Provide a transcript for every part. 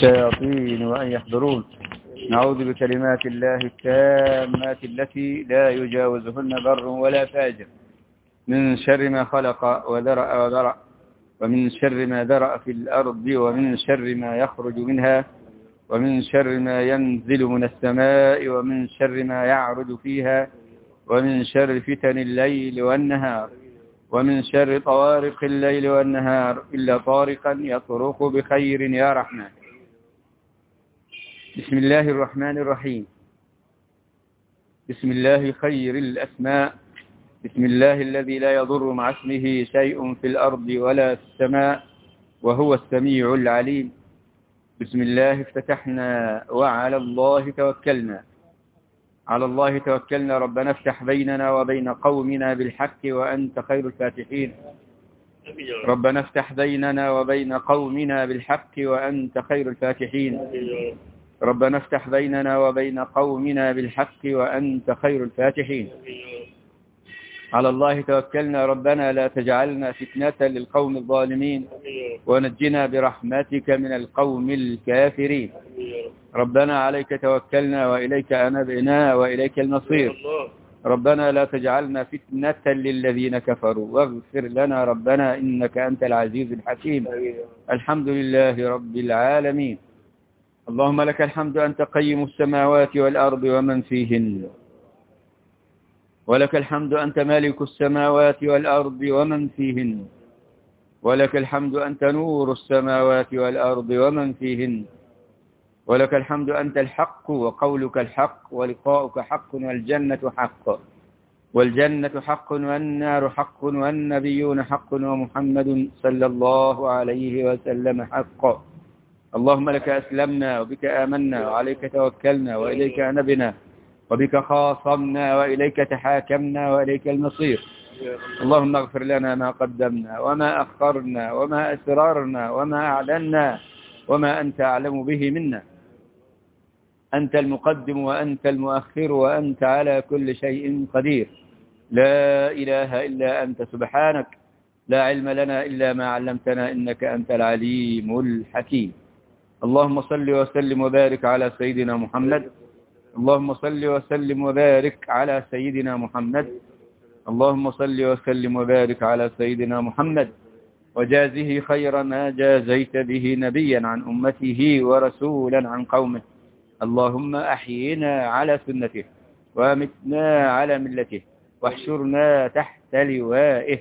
الشياطين وأن يحضرون. نعوذ بكلمات الله التامات التي لا يجاوزهن بر ولا فاجر من شر ما خلق وذرأ ومن شر ما ذرأ في الأرض ومن شر ما يخرج منها ومن شر ما ينزل من السماء ومن شر ما يعرج فيها ومن شر فتن الليل والنهار ومن شر طوارق الليل والنهار إلا طارقا يطرق بخير يا رحمن. بسم الله الرحمن الرحيم. بسم الله خير الأسماء. بسم الله الذي لا يضر مع اسمه شيء في الأرض ولا في السماء وهو السميع العليم. بسم الله افتتحنا وعلى الله توكلنا. على الله توكلنا. ربنا افتح بيننا وبين قومنا بالحق وأنت خير الفاتحين. ربنا افتح بيننا وبين قومنا بالحق وأنت خير الفاتحين. ربنا افتح بيننا وبين قومنا بالحق وأنت خير الفاتحين. على الله توكلنا. ربنا لا تجعلنا فتنة للقوم الظالمين ونجنا برحمتك من القوم الكافرين. ربنا عليك توكلنا وإليك أنبنا وإليك المصير. ربنا لا تجعلنا فتنة للذين كفروا واغفر لنا ربنا إنك أنت العزيز الحكيم. الحمد لله رب العالمين. اللهم لك الحمد أنت قيم السماوات والأرض ومن فيهن. ولك الحمد أنت مالك السماوات والأرض ومن فيهن. ولك الحمد أنت نور السماوات والأرض ومن فيهن. ولك الحمد أنت الحق وقولك الحق ولقاؤك حق والجنة حق والجنة حق والنار حق والنبيون حق ومحمد صلى الله عليه وسلم حق. اللهم لك أسلمنا وبك آمنا وعليك توكلنا وإليك أنبنا وبك خاصمنا وإليك تحاكمنا وإليك المصير. اللهم اغفر لنا ما قدمنا وما أخرنا وما أسرارنا وما أعلنا وما أنت أعلم به منا. أنت المقدم وأنت المؤخر وأنت على كل شيء قدير. لا إله إلا أنت سبحانك. لا علم لنا إلا ما علمتنا إنك أنت العليم الحكيم. اللهم صل وسلم وبارك على سيدنا محمد. اللهم صل وسلم وبارك على سيدنا محمد. اللهم صل وسلم وبارك على سيدنا محمد وجازه خير ما جازيت به نبيا عن أمته ورسولا عن قومه. اللهم أحينا على سنته وامتنا على ملته واحشرنا تحت لوائه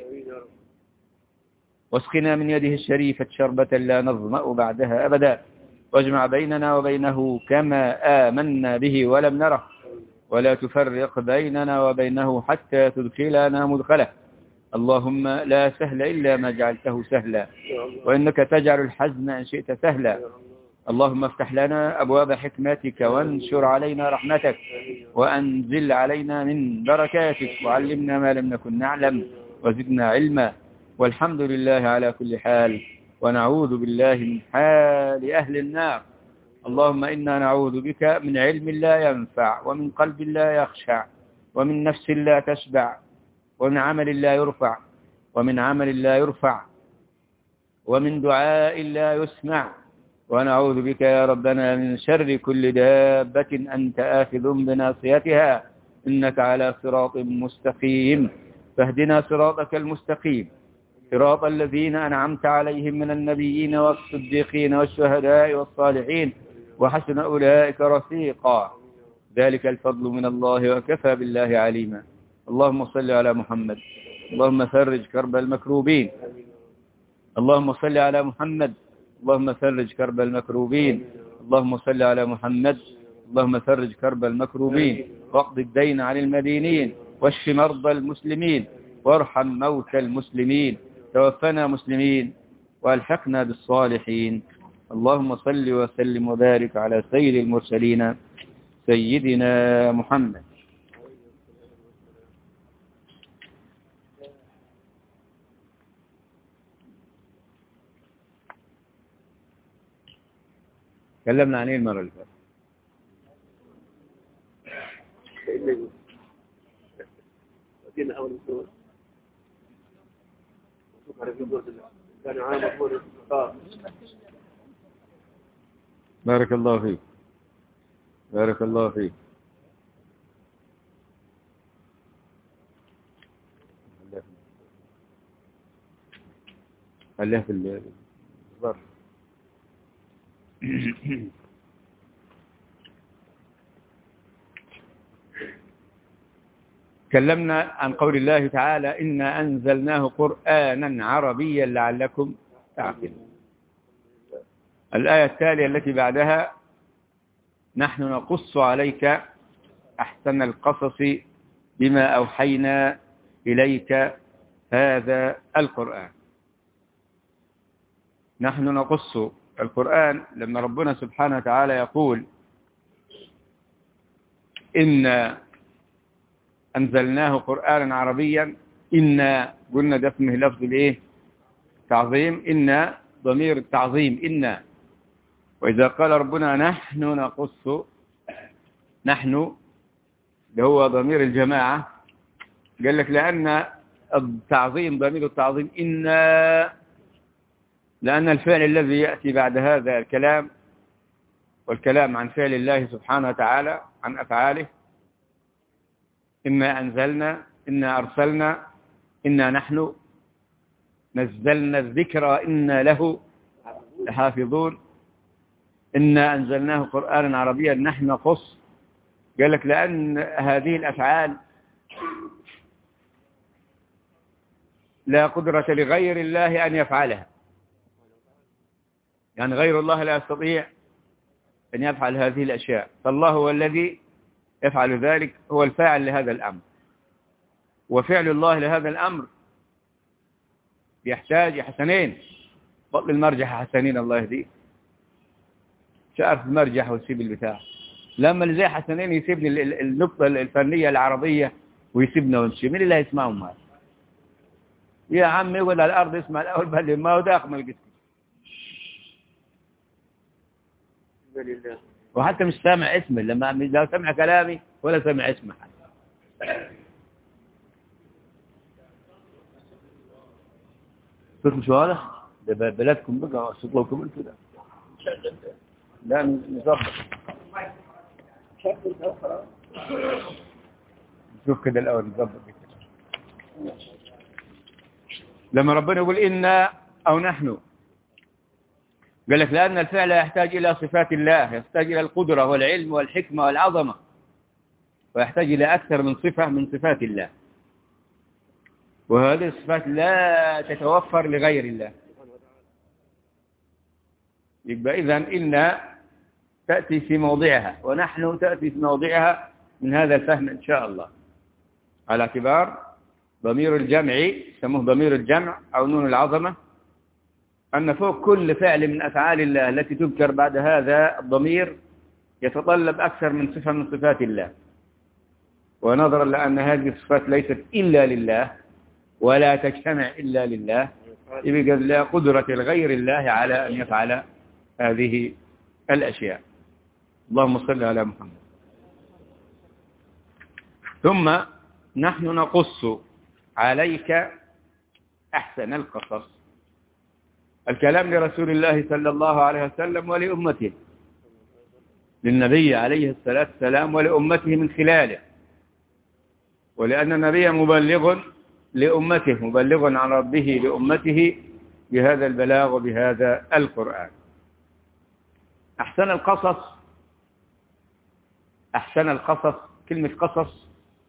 واسقنا من يده الشريفة شربة لا نظمأ بعدها أبدا. واجمع بيننا وبينه كما آمنا به ولم نره ولا تفرق بيننا وبينه حتى تدخلنا مدخله. اللهم لا سهل إلا ما جعلته سهلا وإنك تجعل الحزن إن شئت سهلا. اللهم افتح لنا أبواب حكمتك وانشر علينا رحمتك وأنزل علينا من بركاتك وعلمنا ما لم نكن نعلم وزدنا علما. والحمد لله على كل حال ونعوذ بالله من حال أهل النار. اللهم إنا نعوذ بك من علم لا ينفع ومن قلب لا يخشع ومن نفس لا تشبع ومن عمل لا يرفع ومن عمل لا يرفع ومن دعاء لا يسمع. ونعوذ بك يا ربنا من شر كل دابة أنت آخذ بناصيتها إنك على صراط مستقيم. فاهدنا صراطك المستقيم صراط الذين أنعمت عليهم من النبيين والصديقين والشهداء والصالحين وحسن أولئك رفيقا. ذلك الفضل من الله وكفى بالله عليما. اللهم صل على محمد. اللهم فرج كرب المكروبين. اللهم صل على محمد. اللهم فرج كرب المكروبين. اللهم صل على محمد. اللهم فرج كرب المكروبين واقض الدين عن المدينين واشف مرضى المسلمين وارحم موتى المسلمين. توفنا مسلمين والحقنا بالصالحين. اللهم صل وسلم وبارك على سيد المرسلين سيدنا محمد. تكلمنا عن ايه المرة اللي فاتت؟ كان عام بارك الله فيك، بارك الله فيك. خليها في الظرف. تكلمنا عن قول الله تعالى إنا أنزلناه قرآنا عربيا لعلكم تعقلون. الآية التالية التي بعدها نحن نقص عليك أحسن القصص بما أوحينا إليك هذا القرآن. نحن نقص القرآن لما ربنا سبحانه وتعالى يقول إن أنزلناه قرآنا عربيا. إنا قلنا ده اسمه لفظ الإيه؟ تعظيم. إنا ضمير التعظيم إنا. وإذا قال ربنا نحن نقص، نحن اللي هو ضمير الجماعة، قال لك لأن التعظيم ضمير التعظيم إنا، لأن الفعل الذي يأتي بعد هذا الكلام، والكلام عن فعل الله سبحانه وتعالى عن أفعاله، إنا أنزلنا، إنا أرسلنا، إنا نحن نزلنا الذكر إنا له لحافظون، إنا أنزلناه قرآنا عربيا نحن نقص. قال لك لأن هذه الأفعال لا قدرة لغير الله أن يفعلها، يعني غير الله لا يستطيع أن يفعل هذه الأشياء، فالله هو الذي يفعل ذلك، هو الفاعل لهذا الأمر. وفعل الله لهذا الأمر يحتاج حسنين. بطل المرجح حسنين الله يهديه. شعرف المرجح ويسيب البتاع، لما اللي زي حسنين يسيبني النقطة الفنية العربية ويسيبنا ونمشي، مين اللي هيسمعهم هذا؟ يا عم يقعد على الأرض يسمع الأول بل ما هو داخل من القسم، وحتى مش سامع اسمي، لما لو سمع كلامي ولا سمع اسمه. صوت مش واضح؟ ده بلدكم بقى صوتكم انتوا ده. لا نظبط. شوف كده الأول نظبط كده. لما ربنا يقول إنا أو نحن، قال لك لأن الفعل يحتاج إلى صفات الله، يحتاج إلى القدرة والعلم والحكمة والعظمة، ويحتاج إلى أكثر من صفة من صفات الله، وهذه الصفات لا تتوفر لغير الله. يبقى إذن إن تأتي في موضعها ونحن تأتي في موضعها من هذا الفهم إن شاء الله، على اعتبار ضمير الجمع، يسموه ضمير الجمع أو نون العظمة، أن فوق كل فعل من أفعال الله التي تذكر بعد هذا الضمير يتطلب أكثر من صفة من صفات الله. ونظرا لأن هذه الصفات ليست إلا لله ولا تجتمع إلا لله، يبقى لا قدرة لغير الله على أن يفعل هذه الأشياء. اللهم صل على محمد. ثم نحن نقص عليك أحسن القصص. الكلام لرسول الله صلى الله عليه وسلم ولأمته، للنبي عليه الصلاة والسلام ولأمته من خلاله، ولأن النبي مبلغ لأمته، مبلغ عن ربه لأمته بهذا البلاغ وبهذا القرآن. أحسن القصص، أحسن القصص، كلمة قصص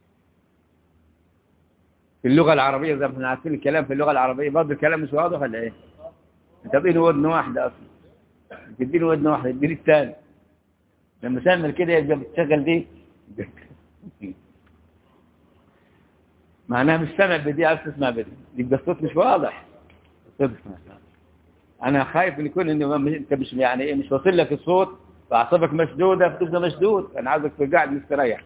في اللغة العربية زي ما احنا عارفين الكلام في اللغة العربية برضه الكلام مش واضح ولا ايه؟ انت بتديني ودن واحدة اصلا، بتديني ودن واحدة اديني الثاني، لما تعمل كده يبقى بتشغل دي معناها مش سامع بدي، عايز تسمع بدي، يبقى الصوت مش واضح. انا خايف ان يكون انت مش يعني ايه، مش واصل لك الصوت فاعصابك مشدودة فتبقى مشدود. انا عايزك تبقى قاعد مستريح.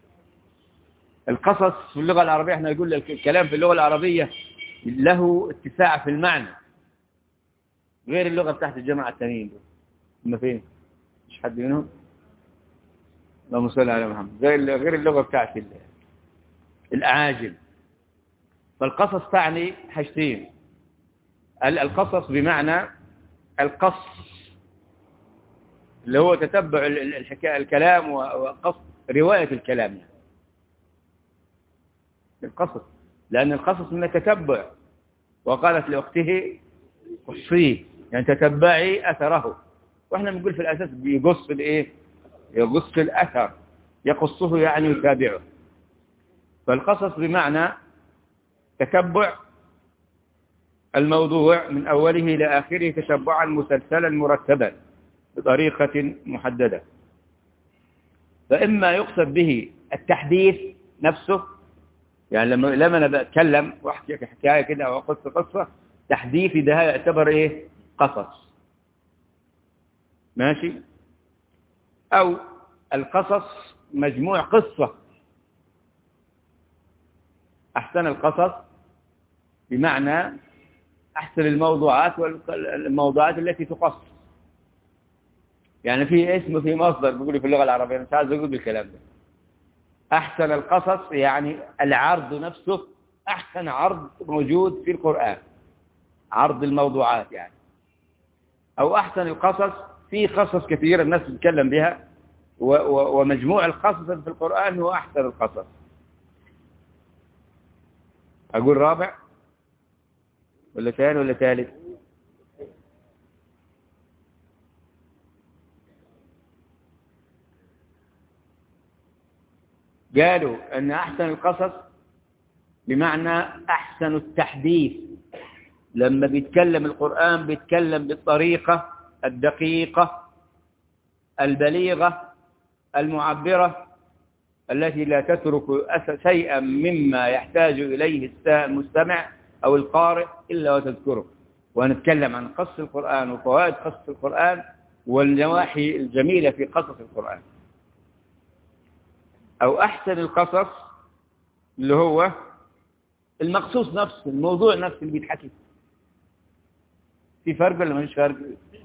القصص في اللغة العربية احنا نقول الكلام في اللغة العربية له اتساع في المعنى غير اللغة بتاعت الجماعة التانيين دول. هم فين؟ مش حد منهم؟ اللهم صل على محمد. غير اللغة بتاعت الأعاجم. فالقصص تعني حاجتين: القصص بمعنى القص، اللي هو تتبع الحكاية الكلام وقصد رواية الكلام يعني. القصص، لأن القصص من التتبع. وقالت لأخته قصيه، يعني تتبعي أثره. وإحنا بنقول في الأساس بيقص الإيه؟ يقص الأثر، يقصه يعني يتابعه. فالقصص بمعنى تتبع الموضوع من أوله إلى آخره تتبعا مسلسلا مرتبا بطريقة محددة. فإما يقصد به التحديث نفسه، يعني لما أنا بتكلم وأحكي حكاية كده أو أقص قصة، تحديثي ده يعتبر إيه؟ قصص. ماشي؟ أو القصص مجموع قصة. أحسن القصص بمعنى أحسن الموضوعات والموضوعات التي تقص. يعني في اسم في مصدر بيقولوا في اللغة العربية، مش عايز أقول بالكلام ده. أحسن القصص يعني العرض نفسه، أحسن عرض موجود في القرآن، عرض الموضوعات يعني. أو أحسن القصص، في قصص كثيرة الناس تتكلم بها، ومجموع القصص في القرآن هو أحسن القصص. أقول رابع ولا ثاني ولا ثالث؟ قالوا أن أحسن القصص بمعنى أحسن التحديث. لما بيتكلم القرآن بيتكلم بالطريقة الدقيقة البليغة المعبرة التي لا تترك شيئا مما يحتاج إليه المستمع أو القارئ إلا وتذكره. ونتكلم عن قصص القرآن وفوائد قصص القرآن والنواحي الجميلة في قصص القرآن. أو أحسن القصص اللي هو المقصوص نفسه، الموضوع نفسه اللي بيتحكي. في فرق ولا مفيش فرق؟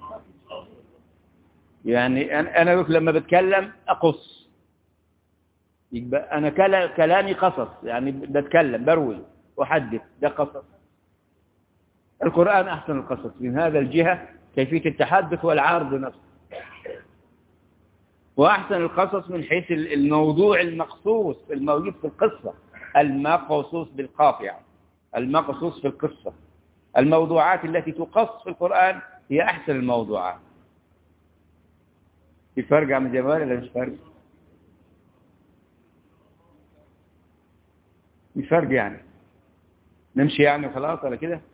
يعني أنا لما بتكلم أقص، يبقى أنا كلامي قصص، يعني بتكلم بروي وحدث، ده قصص. القرآن أحسن القصص من هذا الجهة، كيفية التحدث والعرض نفسه. وأحسن القصص من حيث الموضوع المقصوص الموجود في القصة، المقصوص بالقاف يعني، المقصوص في القصة. الموضوعات التي تقص في القرآن هي أحسن الموضوعات. في فرق عم جمال ولا مش فرق؟ في فرق يعني، نمشي يعني خلاص ولا كده؟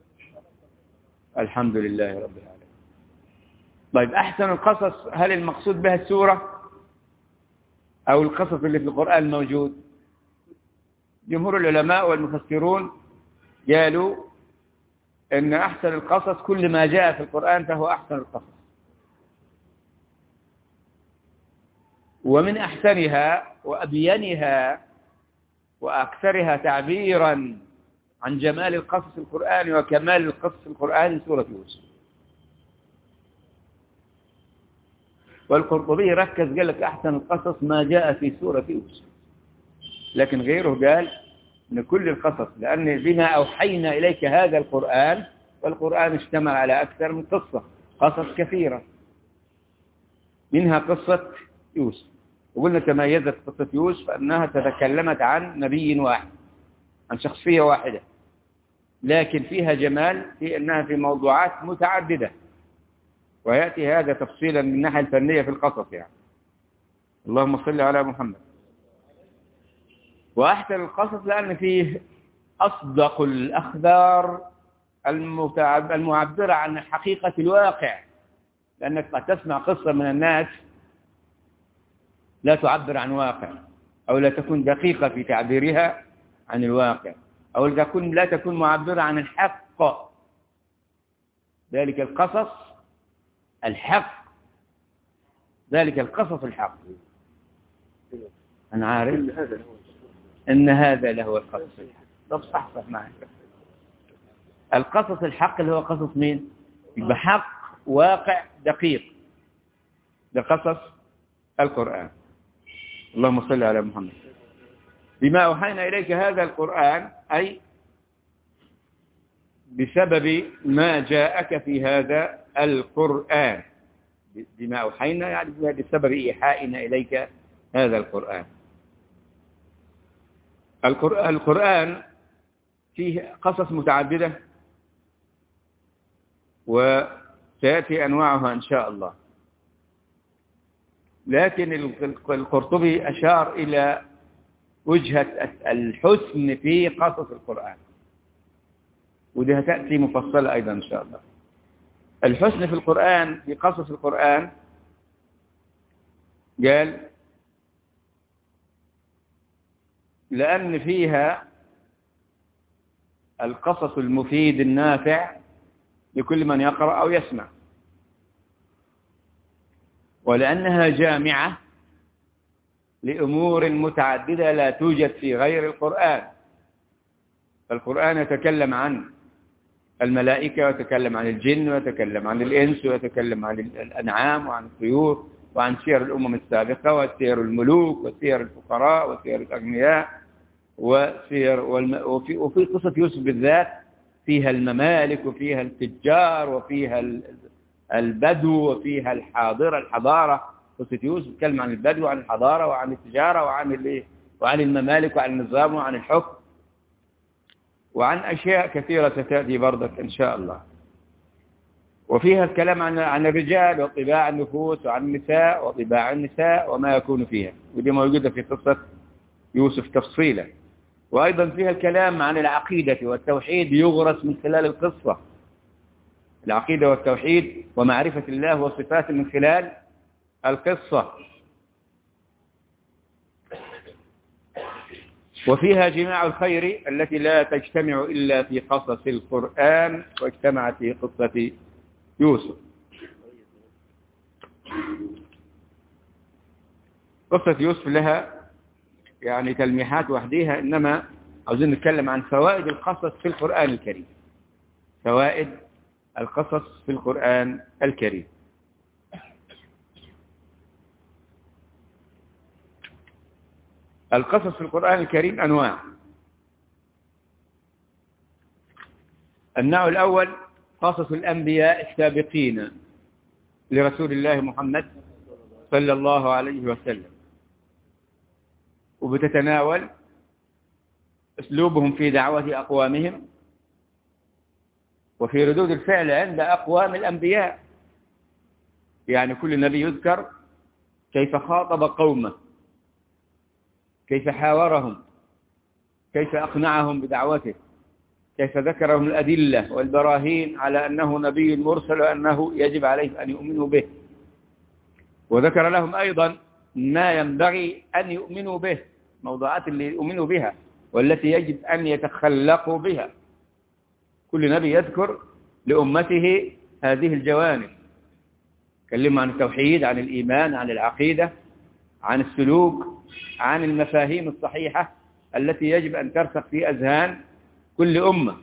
الحمد لله رب العالمين. طيب أحسن القصص، هل المقصود بها السورة أو القصص اللي في القرآن موجود؟ جمهور العلماء والمفسرون قالوا إن أحسن القصص كل ما جاء في القرآن فهو أحسن القصص. ومن أحسنها وأبينها وأكثرها تعبيرا عن جمال القصص القرآني وكمال القصص القرآني سورة يوسف. والقرطبي ركز قال لك أحسن القصص ما جاء في سورة يوسف، لكن غيره قال إن كل القصص، لأن بما أوحينا إليك هذا القرآن، والقرآن اشتمل على أكثر من قصة، قصص كثيرة، منها قصة يوسف. وقلنا تميزت قصة يوسف أنها تتكلمت عن نبي واحد، عن شخصية واحدة، لكن فيها جمال في أنها في موضوعات متعددة، ويأتي هذا تفصيلا من الناحية الفنية في القصص يعني. اللهم صل على محمد. وأحسن القصص لأن فيه أصدق الأخبار المعبرة عن حقيقة الواقع، لأنك قد تسمع قصة من الناس لا تعبر عن واقع، أو لا تكون دقيقة في تعبيرها عن الواقع، أو لا تكون معبرة عن الحق. ذلك القصص الحق، ذلك القصص الحق. أنا عارف إن هذا لهو القصص الحق. طب صح معي. القصص الحق اللي هو قصص مين؟ يبقى حق واقع دقيق، ده قصص القرآن. اللهم صل على محمد. بما أوحينا إليك هذا القرآن، أي بسبب ما جاءك في هذا القرآن. بما أوحينا يعني بسبب إيحائنا إليك هذا القرآن. القرآن فيه قصص متعددة وسيأتي أنواعها إن شاء الله، لكن القرطبي أشار إلى وجهة الحسن في قصص القرآن، ودي هتأتي مفصلة أيضا إن شاء الله. الحسن في القرآن في قصص القرآن قال لأن فيها القصص المفيد النافع لكل من يقرأ أو يسمع، ولأنها جامعة لأمور متعددة لا توجد في غير القرآن. فالقرآن يتكلم عن الملائكة، ويتكلم عن الجن، ويتكلم عن الإنس، ويتكلم عن الأنعام وعن الطيور، وعن سير الأمم السابقة، وسير الملوك، وسير الفقراء، وسير الأغنياء، وفي قصة يوسف بالذات فيها الممالك، وفيها التجار، وفيها البدو، وفيها الحضارة. قصة يوسف تتكلم عن البدو وعن الحضارة وعن التجارة وعن الممالك وعن النظام وعن الحكم وعن أشياء كثيرة ستأتي برضك إن شاء الله. وفيها الكلام عن الرجال وطباع النفوس، وعن النساء وطباع النساء وما يكون فيها، ودي موجودة في قصة يوسف تفصيلا. وأيضا فيها الكلام عن العقيدة والتوحيد يغرس من خلال القصة، العقيدة والتوحيد ومعرفة الله وصفاته من خلال القصة. وفيها جماع الخير التي لا تجتمع إلا في قصص القرآن، واجتمعت في قصة يوسف. قصة يوسف لها يعني تلميحات وحديها، إنما عاوزين نتكلم عن فوائد القصص في القرآن الكريم. فوائد القصص في القرآن الكريم. القصص في القرآن الكريم أنواع. النوع الأول قصص الأنبياء السابقين لرسول الله محمد صلى الله عليه وسلم، وبتتناول أسلوبهم في دعوة أقوامهم وفي ردود الفعل عند أقوام الأنبياء. يعني كل نبي يذكر كيف خاطب قومه، كيف حاورهم، كيف أقنعهم بدعوته، كيف ذكرهم الأدلة والبراهين على أنه نبي مرسل وأنه يجب عليه أن يؤمنوا به، وذكر لهم أيضا ما ينبغي أن يؤمنوا به، موضوعات اللي يؤمنوا بها والتي يجب أن يتخلقوا بها. كل نبي يذكر لأمته هذه الجوانب، كلموا عن التوحيد، عن الإيمان، عن العقيدة، عن السلوك، عن المفاهيم الصحيحة التي يجب أن ترسخ في أذهان كل أمة.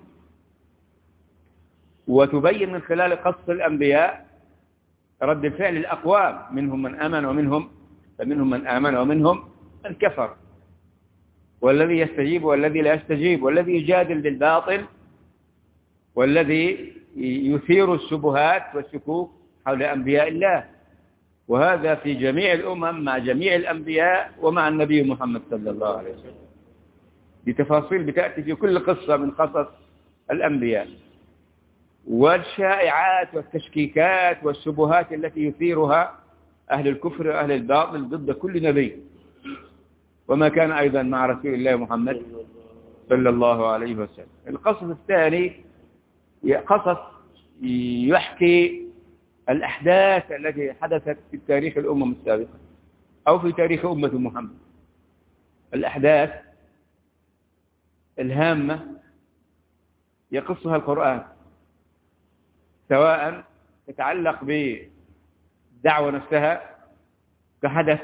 وتبين من خلال قصص الأنبياء رد الفعل الأقوام، منهم من آمن ومنهم من كفر، والذي يستجيب والذي لا يستجيب، والذي يجادل بالباطل، والذي يثير الشبهات والشكوك حول أنبياء الله. وهذا في جميع الأمم مع جميع الأنبياء ومع النبي محمد صلى الله عليه وسلم. بتفاصيل بتأتي في كل قصة من قصص الأنبياء. والشائعات والتشكيكات والشبهات التي يثيرها أهل الكفر وأهل الباطل ضد كل نبي، وما كان أيضا مع رسول الله محمد صلى الله عليه وسلم. القصص الثاني قصص يحكي الأحداث التي حدثت في تاريخ الأمم السابقة أو في تاريخ أمة محمد، الأحداث الهامة يقصها القرآن، سواء تتعلق بالدعوة نفسها كحدث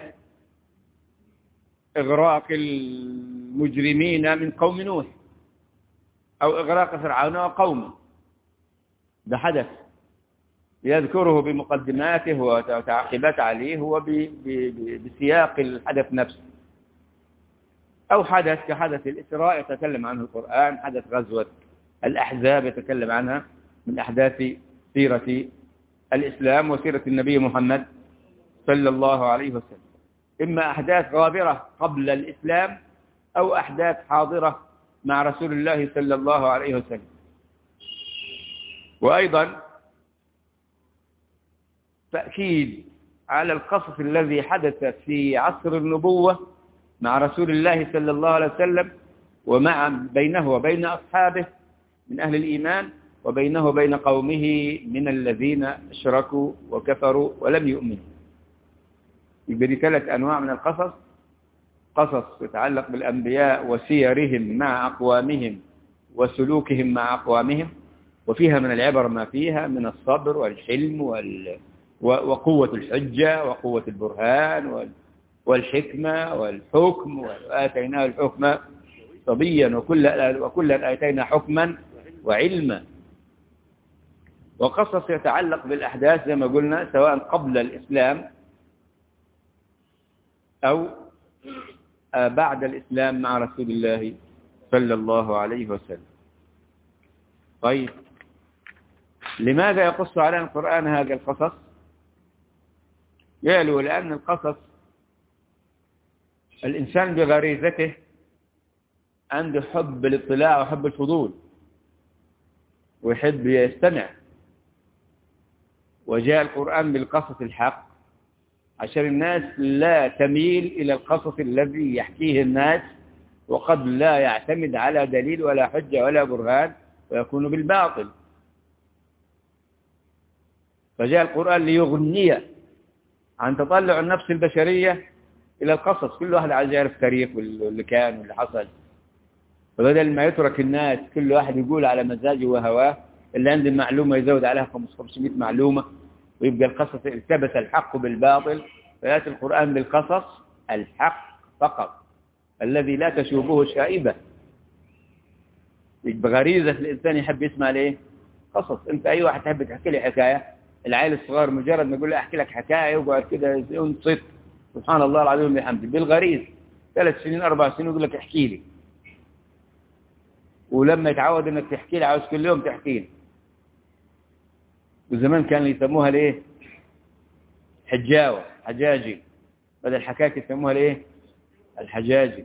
إغراق المجرمين من قوم نوح، أو إغراق فرعون وقومه، ده حدث يذكره بمقدماته وتعقيبات عليه وبسياق الحدث نفسه. أو حدث كحدث الإسراء يتكلم عنه القرآن، حدث غزوة الأحزاب يتكلم عنها من أحداث سيرة الإسلام وسيرة النبي محمد صلى الله عليه وسلم، إما أحداث غابرة قبل الإسلام أو أحداث حاضرة مع رسول الله صلى الله عليه وسلم. وأيضا تأكيد على القصص الذي حدث في عصر النبوة مع رسول الله صلى الله عليه وسلم، ومع بينه وبين أصحابه من أهل الإيمان، وبينه وبين قومه من الذين اشركوا وكفروا ولم يؤمنوا. يبقى دي 3 أنواع من القصص: قصص يتعلق بالأنبياء وسيرهم مع أقوامهم وسلوكهم مع أقوامهم، وفيها من العبر ما فيها من الصبر والحلم وقوة الحجة وقوة البرهان والحكمة والحكم، وآتيناه الحكم صبيا وكلا آتينا حكما وعلما. وقصص يتعلق بالأحداث زي ما قلنا سواء قبل الإسلام أو بعد الإسلام مع رسول الله صلى الله عليه وسلم. طيب، لماذا يقص علينا القرآن هذا القصص؟ قالوا لأن القصص الإنسان بغريزته عنده حب الاطلاع وحب الفضول ويحب يستمع، وجاء القرآن بالقصص الحق عشان الناس لا تميل إلى القصص الذي يحكيه الناس وقد لا يعتمد على دليل ولا حجة ولا برهان ويكون بالباطل. فجاء القرآن ليغني عن تطلع النفس البشرية إلى القصص. كل واحد عايز يعرف تاريخ واللي كان واللي حصل، فبدل ما يترك الناس كل واحد يقول على مزاجه وهواه، اللي عنده معلومة يزود عليها 500 معلومة، ويبقى القصص التبس الحق بالباطل. فيأتي القرآن بالقصص الحق فقط الذي لا تشوبه شائبة. يبقى غريزة الإنسان يحب يسمع ليه؟ قصص. أنت أي واحد تحب تحكي لي حكاية، العيل الصغير مجرد ما يقول له أحكي لك حكاية وقعد كده ينصت سبحان الله العظيم بحمده بالغريز، 3 سنين 4 سنين يقول لك احكي لي. ولما يتعود انك تحكي لي عاوز كل يوم تحكي لي. وزمان كانوا يسموها ليه؟ حجاوة، حجاجي، بدل الحكاية يسموها ليه؟ الحجاجي.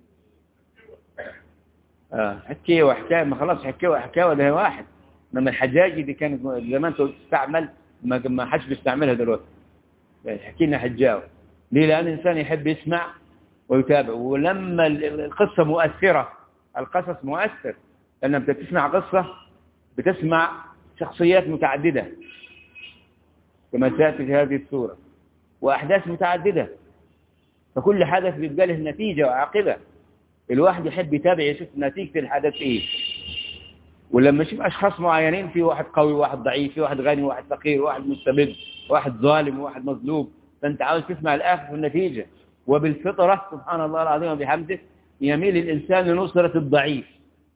حكي وحكاية، ما خلاص حكي وحكاية ده واحد. انما الحجاجي دي كانت زمان تستعمل، ما حدش بيستعملها دلوقتي. حكي لنا حجاوة. ليه؟ لأن الإنسان يحب يسمع ويتابع. ولما القصة مؤثرة، القصص مؤثر، لأنك بتسمع قصة بتسمع شخصيات متعددة كما تأتي في هذه السورة، وأحداث متعددة، فكل حدث بيبقى له نتيجة وعاقبة. الواحد يحب يتابع يشوف نتيجة الحدث إيه. ولما يشوف أشخاص معينين، في واحد قوي وواحد ضعيف، في واحد غني وواحد فقير، واحد مستبد، واحد ظالم وواحد مظلوم، فأنت عاوز تسمع الآخر في النتيجة. وبالفطرة سبحان الله العظيم وبحمده يميل الإنسان لنصرة الضعيف،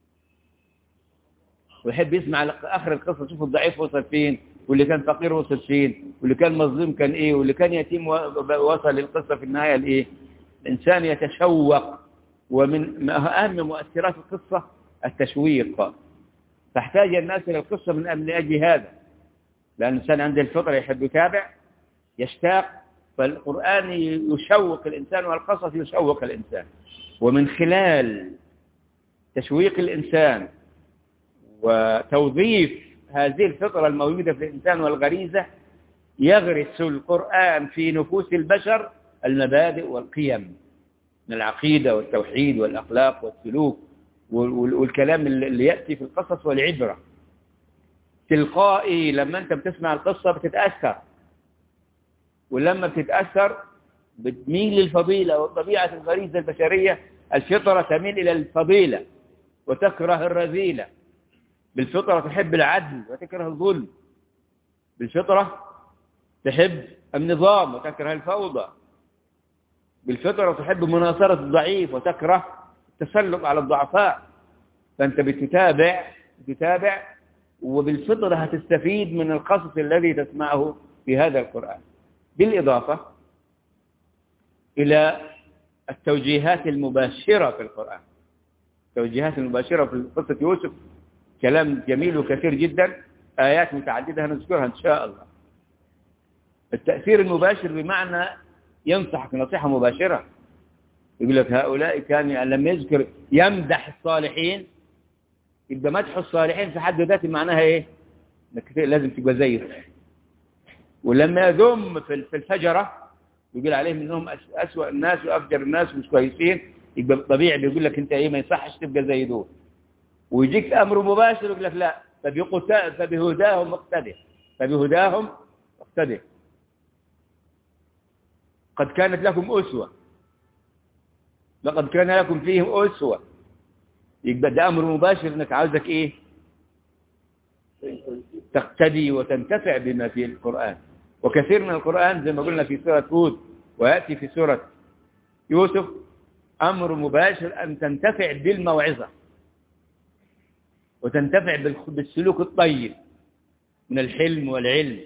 ويحب يسمع آخر القصة، شوف الضعيف وصل فين، واللي كان فقير وصل فين، واللي كان مظلوم كان إيه، واللي كان يتيم وصل للقصة في النهاية لإيه. الإنسان يتشوق، ومن أهم مؤثرات القصة التشويق. تحتاج الناس إلى القصة من أجل هذا، لأن الإنسان عنده الفطرة يحب يتابع يشتاق، فالقرآن يشوق الإنسان والقصص يشوق الإنسان. ومن خلال تشويق الإنسان وتوظيف هذه الفطرة الموجودة في الإنسان والغريزة، يغرس القرآن في نفوس البشر المبادئ والقيم من العقيدة والتوحيد والأخلاق والسلوك والكلام اللي يأتي في القصص والعبرة. تلقائي لما أنت بتسمع القصة بتتأثر، ولما بتتأثر بتميل للفضيلة. وطبيعة الغريزة البشرية الفطرة تميل إلى الفضيلة وتكره الرذيلة. بالفطرة تحب العدل وتكره الظلم. بالفطرة تحب النظام وتكره الفوضى. بالفطرة تحب مناصرة الضعيف وتكره التسلط على الضعفاء. فأنت بتتابع وبالفطرة هتستفيد من القصص الذي تسمعه في هذا القرآن، بالإضافة إلى التوجيهات المباشرة في القرآن. التوجيهات المباشرة في قصة يوسف كلام جميل وكثير جدا، آيات متعددة هنذكرها إن شاء الله. التأثير المباشر بمعنى ينصحك نصيحة مباشرة، يقول لك هؤلاء كان يعني لما يذكر يمدح الصالحين، يبقى مدح الصالحين في حد ذاته معناها ايه؟ انك لازم تبقى زيه. ولما يذم في الفجرة يقول عليهم انهم أسوأ الناس وأفجر الناس مش كويسين، يبقى طبيعي بيقول لك انت ايه ما يصحش تبقى زي دول. ويجيك امر مباشر يقول لك لا فبهداهم اقتدي، فبهداهم اقتدي، قد كانت لكم أسوة، لقد كان لكم فيهم أسوة. يبقى ده أمر مباشر انك عاوزك ايه؟ تقتدي وتنتفع بما في القرآن. وكثير من القرآن زي ما قلنا في سورة هود ويأتي في سورة يوسف أمر مباشر أن تنتفع بالموعظة وتنتفع بالسلوك الطيب من الحلم والعلم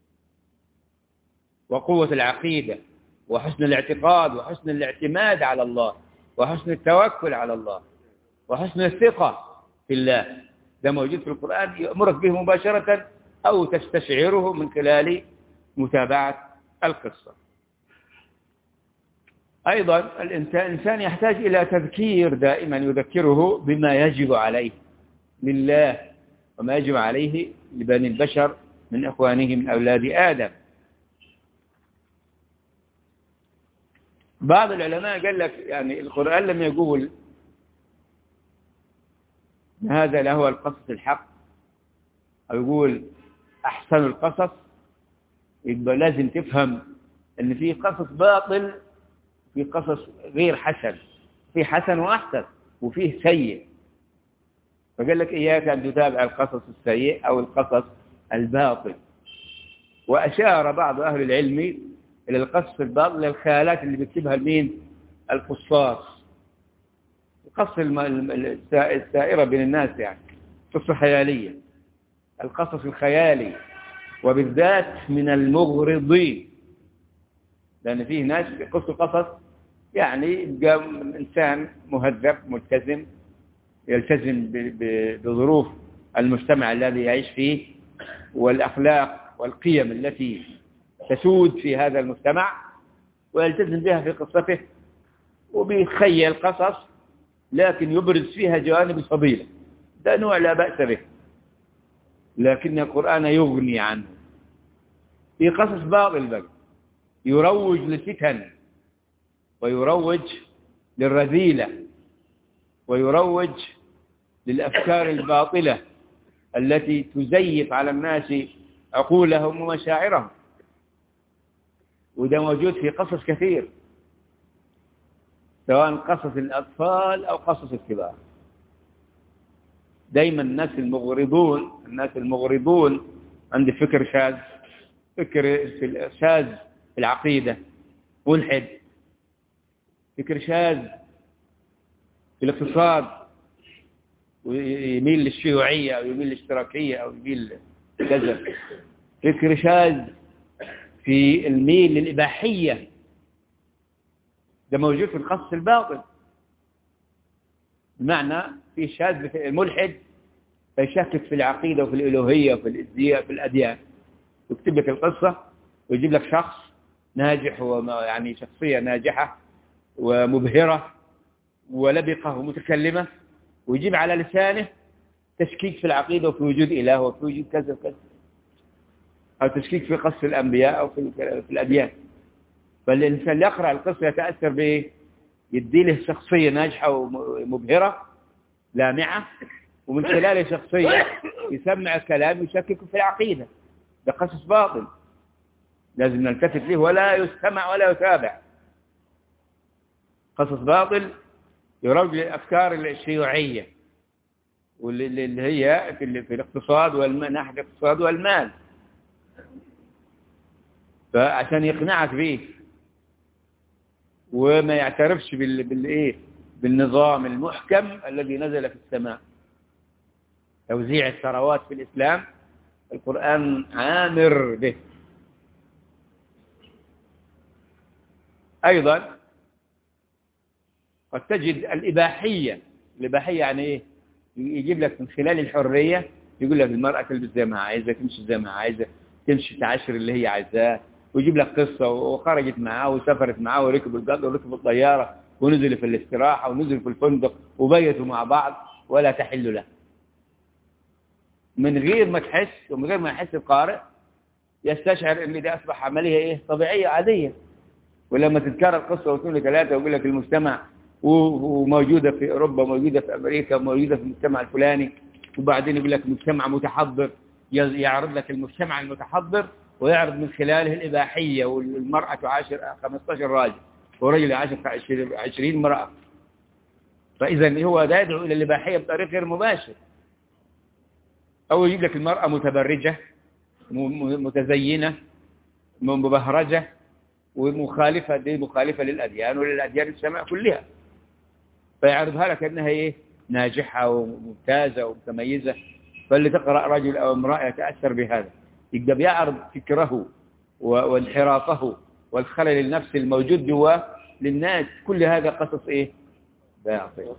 وقوة العقيدة وحسن الاعتقاد وحسن الاعتماد على الله وحسن التوكل على الله وحسن الثقة في الله. ده موجود في القرآن يأمرك به مباشرة أو تستشعره من خلال متابعة القصة. أيضا الإنسان يحتاج إلى تذكير دائما يذكره بما يجب عليه لله وما يجب عليه لبني البشر من إخوانه من أولاد آدم. بعض العلماء قال لك يعني القرآن لما يقول هذا لهو القصص الحق أو يقول أحسن القصص، يبقى لازم تفهم أن في قصص باطل، في قصص غير حسن، في حسن وأحسن وفيه سيء. فقال لك إياك أن تتابع القصص السيء أو القصص الباطل. وأشار بعض أهل العلم إلى القصص الباطل للخيالات اللي بيكتبها المين؟ القصاص، القصص السائرة بين الناس، يعني قصة خيالية، القصص الخيالي، وبالذات من المغرضين، لأن فيه ناس يقصوا قصص يعني يبقى إنسان مهذب ملتزم يلتزم بظروف المجتمع الذي يعيش فيه والأخلاق والقيم التي تسود في هذا المجتمع ويلتزم بها في قصته وبيخيل قصص لكن يبرز فيها جوانب الفضيلة، ده نوع لا بأس به، لكن القرآن يغني عنه. في قصص باطل بقى يروج للفتن ويروج للرذيلة ويروج للأفكار الباطلة التي تزيف على الناس عقولهم ومشاعرهم، وده موجود في قصص كثير سواء قصص الأطفال أو قصص الكبار. دايما الناس المغرضون عند فكر شاذ، فكر شاذ في العقيدة، ملحد، فكر شاذ في الاقتصاد ويميل للشيوعية أو يميل للاشتراكية أو يميل كذا، فكر شاذ في الميل للإباحية، ده موجود في القصص الباطل. بمعنى في شاذ في الملحد فيشكك في العقيدة وفي الإلوهية وفي الأديان، يكتب لك القصة ويجيب لك شخص ناجح يعني شخصية ناجحة ومبهرة ولبقة ومتكلمة، ويجيب على لسانه تشكيك في العقيدة وفي وجود إله وفي وجود كذا وكذا، أو تشكيك في قصة الأنبياء أو في الأديان. فالإنسان يقرأ القصة يتأثر به، يديله شخصية ناجحة ومبهرة لامعة، ومن خلال شخصية يسمع الكلام يشكك في العقيدة. ده قصص باطل لازم نلتفت له ولا يستمع ولا يتابع. قصص باطل يروج للأفكار الشيوعية واللي هي في الاقتصاد ناحية الاقتصاد والمال، فعشان يقنعك به وما يعترفش بالنظام المحكم الذي نزل في السماء. توزيع الثروات في الإسلام القرآن عامر به. أيضا قد تجد الإباحية يعني إيه؟ يجيب لك من خلال الحرية، يقول لك المرأة تلبس زي ما عايزة، تمشي زي ما عايزة، تمشي تعاشر اللي هي عايزاه، ويجيب لك قصة وخرجت معاه وسافرت معاه وركبوا القطر وركبوا الطيارة ونزلوا في الاستراحة ونزلوا في الفندق وبيتوا مع بعض ولا تحل له. من غير ما تحس ومن غير ما يحس القارئ يستشعر ان دي اصبح عملية ايه طبيعية عادية. ولما تتكرر قصة واثنين وثلاثة ويقول لك المجتمع وموجودة في اوروبا وموجودة في امريكا وموجودة في المجتمع الفلاني، وبعدين يقول لك مجتمع متحضر، يعرض لك المجتمع المتحضر ويعرض من خلاله الإباحية، والمرأة تعاشر 15 راجل ورجل يعاشر 20 امرأة. فإذا هو ده يدعو إلى الإباحية بطريق غير مباشر. أو يجيب لك المرأة متبرجة متزينة مبهرجة ومخالفة، دي مخالفة للأديان وللأديان السماء كلها، فيعرضها لك أنها إيه ناجحة وممتازة ومتميزة. فاللي تقرأ رجل أو امرأة يتأثر بهذا، يبدأ بيعرض فكره وانحرافه والخلل النفسي الموجود جواه للناس. كل هذا قصص إيه باطل،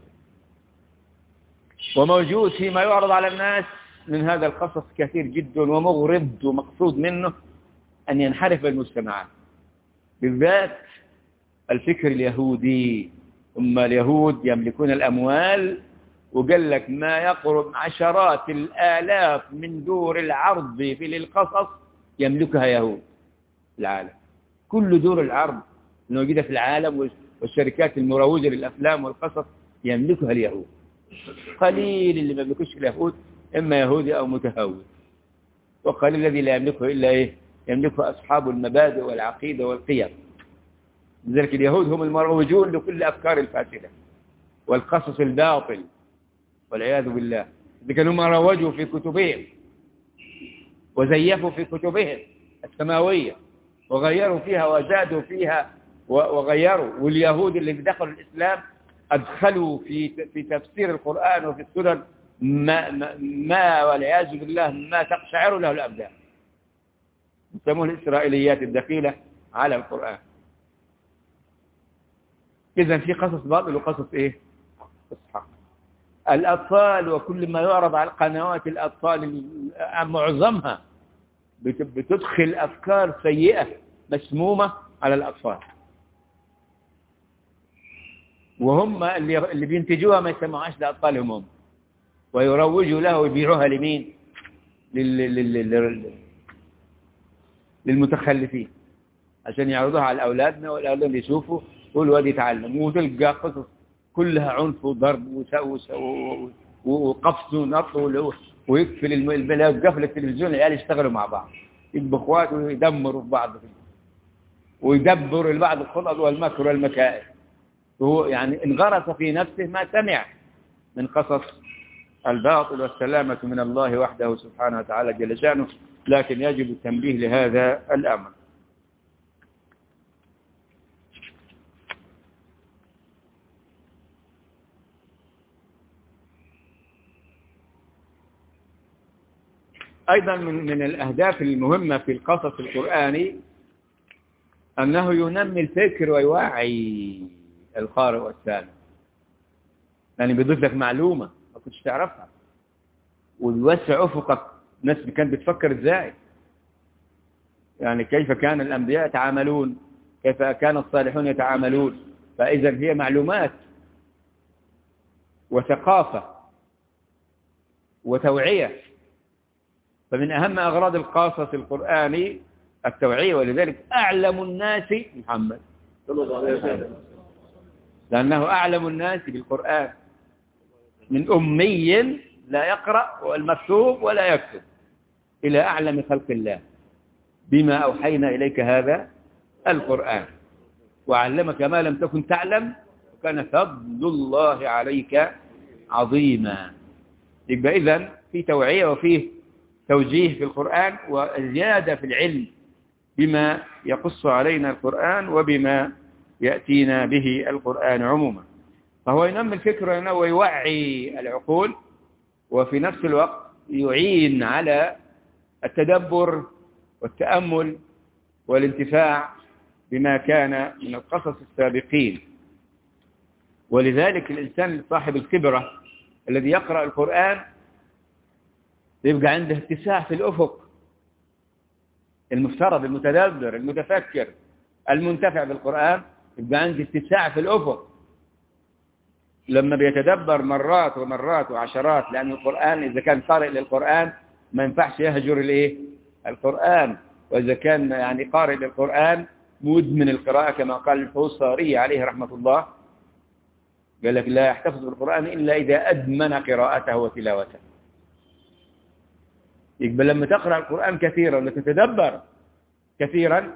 وموجود فيما يعرض على الناس من هذا القصص كثير جدا ومغرض، ومقصود منه أن ينحرف المجتمعات، بالذات الفكر اليهودي. ثم اليهود يملكون الأموال، وقال لك ما يقرب عشرات الآلاف من دور العرض في للقصص يملكها يهود العالم. كل دور العرض الموجودة في العالم والشركات المروجة للأفلام والقصص يملكها اليهود. قليل اللي ما يملكوش اليهود، إما يهودي أو متهود، وقليل الذي لا يملكه إلا إيه يملكه أصحاب المبادئ والعقيدة والقيم. لذلك اليهود هم المروجون لكل الأفكار الفاسدة والقصص الباطل والعياذ بالله. إذا هم روجوا في كتبهم وزيفوا في كتبهم السماوية وغيروا فيها وزادوا فيها وغيروا. واليهود اللي دخلوا الإسلام أدخلوا في تفسير القرآن وفي السنن ما والعياذ بالله ما تقشعر له الأبدان، يسمون الإسرائيليات الدخيلة على القرآن. إذن في قصص باطل وقصص إيه إصحاق. الأطفال وكل ما يعرض على قنوات الأطفال معظمها بتدخل أفكار سيئة مسمومة على الأطفال، وهم اللي بينتجوها ما يسمعوهاش لأطفالهم هم، ويروجوا لها ويبيعوها لمين؟ للمتخلفين عشان يعرضوها على أولادنا، والأولاد يشوفوا والواد يتعلم. وتلقى قصص كلها عنف وضرب وقفز ونط ويقفل البلاد قفل التلفزيون، العيال يشتغلوا مع بعض يبقوا اخوات ويدمروا في بعض ويدبروا لبعض الخطط والمكر والمكائد. وهو يعني انغرس في نفسه ما سمع من قصص الباطل، والسلامة من الله وحده سبحانه وتعالى جل شأنه. لكن يجب التنبيه لهذا الأمر. أيضا من الأهداف المهمة في القصص القرآني أنه ينمي الفكر ويوعي القارئ والسامع، يعني بيضيف لك معلومة ما كنتش تعرفها، ويوسع أفقك. الناس كانت بتفكر إزاي، يعني كيف كان الأنبياء يتعاملون، كيف كان الصالحون يتعاملون. فإذا هي معلومات وثقافة وتوعية. فمن أهم أغراض القصص القرآني التوعية، ولذلك أعلم الناس محمد صلى الله عليه وسلم، لأنه أعلم الناس بالقرآن، من أمي لا يقرأ والمكتوب ولا يكتب إلى أعلم خلق الله بما أوحينا إليك هذا القرآن وعلمك ما لم تكن تعلم وكان فضل الله عليك عظيما. يبقى إذن في توعية وفيه توجيه في القرآن وزيادة في العلم بما يقص علينا القرآن وبما يأتينا به القرآن عموما. فهو ينمي الفكر ويوعي العقول، وفي نفس الوقت يعين على التدبر والتأمل والانتفاع بما كان من القصص السابقين. ولذلك الإنسان صاحب الخبرة الذي يقرأ القرآن يبقى عنده اتساع في الأفق، المفترض المتدبر المتفكر المنتفع بالقرآن يبقى عندي اتساع في الأفق. لما بيتدبر مرات ومرات وعشرات، لأن القرآن إذا كان قارئ للقرآن ما ينفعش يهجر القرآن، وإذا كان يعني قارئ للقرآن مدمن القراءة كما قال الحوصاري عليه رحمة الله، قال لك لا يحتفظ بالقرآن إلا إذا أدمن قراءته وتلاوته. يقبل لما تقرأ القرآن كثيرا وتتدبر كثيرا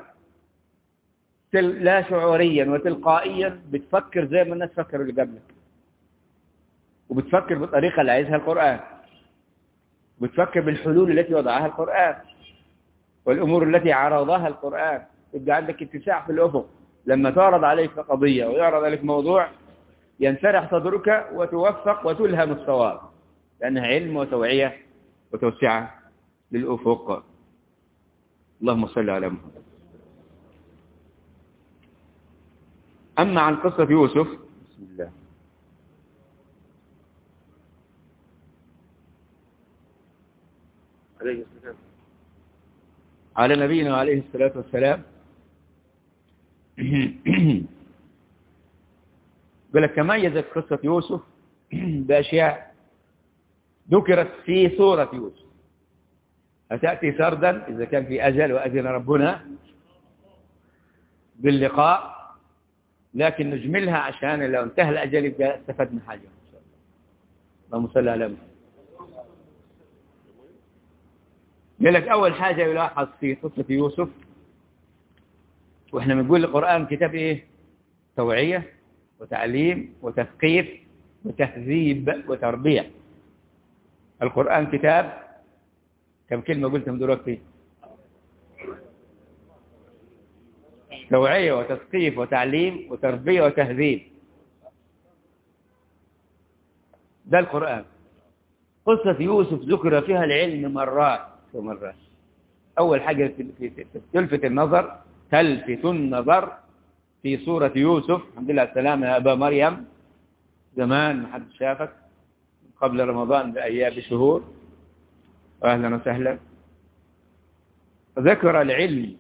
لا شعوريا وتلقائيا بتفكر زي ما الناس فكروا اللي قبلك، وبتفكر بالطريقة اللي عايزها القرآن، وبتفكر بالحلول التي وضعها القرآن والأمور التي عرضها القرآن. يبقى عندك اتساع في الأفق. لما تعرض عليك قضية ويعرض عليك موضوع ينشرح صدرك وتوفق وتلهم الصواب، لأنها علم وتوعية وتوسعة للأفق. اللهم صل على محمد. أما عن قصة يوسف، بسم الله، على نبينا عليه الصلاة والسلام، قال لك تميزت قصة يوسف بأشياء ذكرت في سورة يوسف، أتأتي سردا إذا كان في أجل وأذن ربنا باللقاء، لكن نجملها عشان لو انتهى الأجل يبقى استفدنا حاجة إن شاء الله. اللهم صل على محمد. قال لك أول حاجة يلاحظ في قصة يوسف، وإحنا بنقول القرآن كتاب إيه؟ توعية وتعليم وتثقيف وتهذيب وتربية. القرآن كتاب كم كلمة قلتهم دلوقتي؟ توعية وتثقيف وتعليم وتربية وتهذيب. ده القرآن. قصة يوسف ذكر فيها العلم مرات ومرات. أول حاجة تلفت النظر في سورة يوسف، الحمد لله السلامة يا أبا مريم، زمان ما حد شافك قبل رمضان بشهور، وأهلا وسهلا. ذكر العلم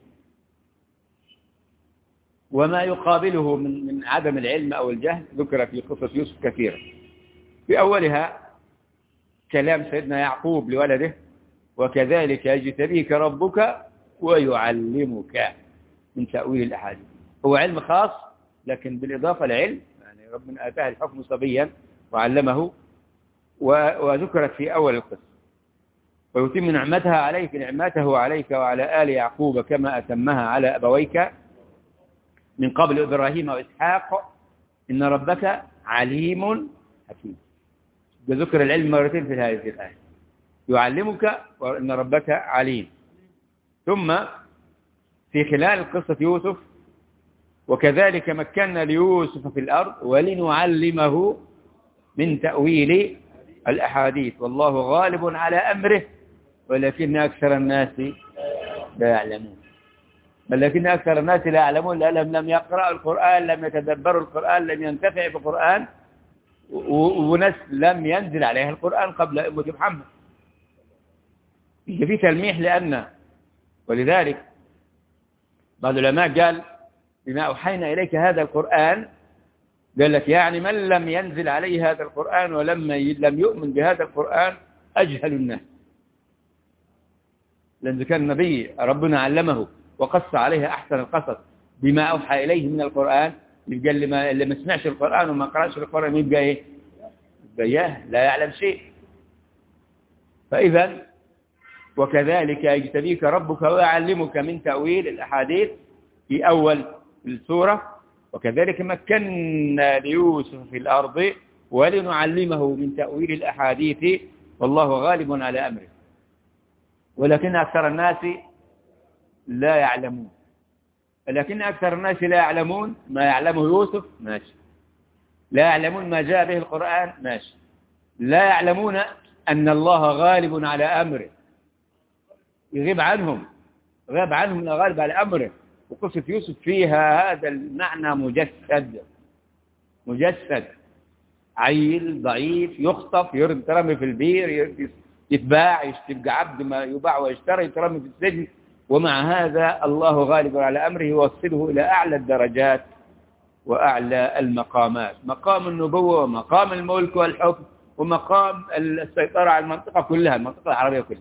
وما يقابله من عدم العلم أو الجهل، ذكر في قصة يوسف كثيرا. في أولها كلام سيدنا يعقوب لولده: وكذلك يجتبيك ربك ويعلمك من تأويل الأحاديث. هو علم خاص لكن بالإضافة لعلم، يعني ربنا آتاه الحكم صبيا وعلمه، وذكرت في أول القصة: ويتم نعمتها عليك، نعمته عليك وعلى آل يعقوب كما أتمها على أبويك من قبل إبراهيم وإسحاق إن ربك عليم حكيم. ذكر العلم مرتين في هذه الآية: يعلمك وإن ربك عليم. ثم في خلال قصة يوسف: وكذلك مكنا ليوسف في الأرض ولنعلمه من تأويل الأحاديث والله غالب على أمره ولكن أكثر الناس لا يعلمون. ولكن أكثر الناس لا يعلمون لأنهم لم يقرأوا القرآن، لم يتدبروا القرآن، لم ينتفعوا بالقرآن، وناس لم ينزل عليها القرآن قبل أمة محمد. في تلميح لأن، ولذلك بعض العلماء قال: بما أوحينا إليك هذا القرآن، قال لك يعني من لم ينزل عليه هذا القرآن ولم يؤمن بهذا القرآن أجهل الناس. لأن كان النبي ربنا علمه وقص عليه أحسن القصص بما أوحى إليه من القرآن، يبقى اللي ما سمعش القرآن وما قرأش القرآن يبقى إيه؟ يبقى لا يعلم شيء. فإذا وكذلك يجتبيك ربك ويعلمك من تأويل الأحاديث في أول السورة: وكذلك مكنا ليوسف في الأرض ولنعلمه من تأويل الأحاديث والله غالب على أمره ولكن أكثر الناس لا يعلمون. ولكن أكثر الناس لا يعلمون ما يعلمه يوسف، ماشي. لا يعلمون ما جاء به القرآن، ماشي. لا يعلمون أن الله غالب على أمره، يغيب عنهم، غاب عنهم غالب على أمره. وقصة يوسف فيها هذا المعنى مجسد. عيل ضعيف يخطف، يترمي في البير، يتباع، يبقى عبد ما يباع ويشترى، يترمي في السجن، ومع هذا الله غالب على أمره يوصله إلى أعلى الدرجات وأعلى المقامات، مقام النبوة ومقام الملك والحكم ومقام السيطرة على المنطقة كلها، المنطقة العربية كلها.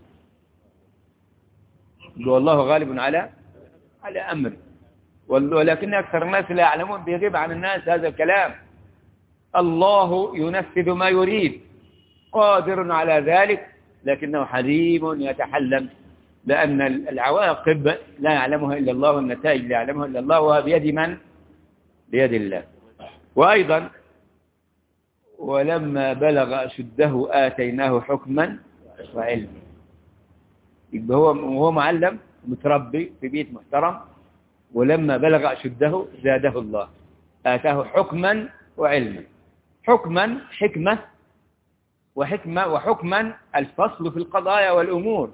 والله غالب على أمره، ولكن أكثر الناس لا يعلمون، بيغيب عن الناس هذا الكلام. الله ينفذ ما يريد، قادر على ذلك، لكنه حليم يتحلم، لأن العواقب لا يعلمها إلا الله، والنتائج لا يعلمها إلا الله، وهي بيد من؟ بيد الله. وأيضا ولما بلغ أشده آتيناه حكما وعلما. يبقى هو معلم متربي في بيت محترم، ولما بلغ أشده زاده الله، آتاه حكما وعلما. حكما حكمة، وحكما الفصل في القضايا والأمور.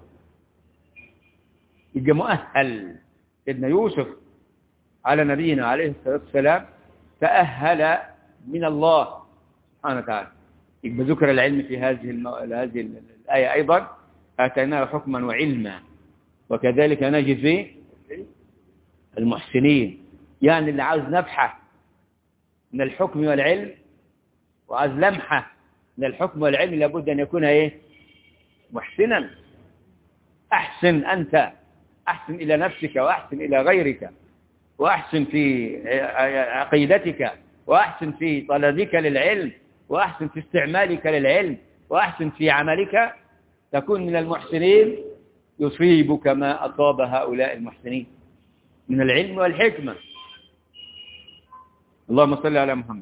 يبقى مؤهل. سيدنا يوسف على نبينا عليه الصلاة والسلام تأهل من الله سبحانه وتعالى. يبقى ذكر العلم في هذه الآية أيضا، آتيناه حكما وعلما وكذلك نجزي المحسنين. يعني اللي عاوز نفحة من الحكم والعلم وعاوز لمحة من الحكم والعلم لابد أن يكون محسنا. أحسن أنت، أحسن إلى نفسك، وأحسن إلى غيرك، وأحسن في عقيدتك، وأحسن في طلبك للعلم، وأحسن في استعمالك للعلم، وأحسن في عملك، تكون من المحسنين، يصيبك ما أصاب هؤلاء المحسنين من العلم والحكمة. اللهم صل على محمد.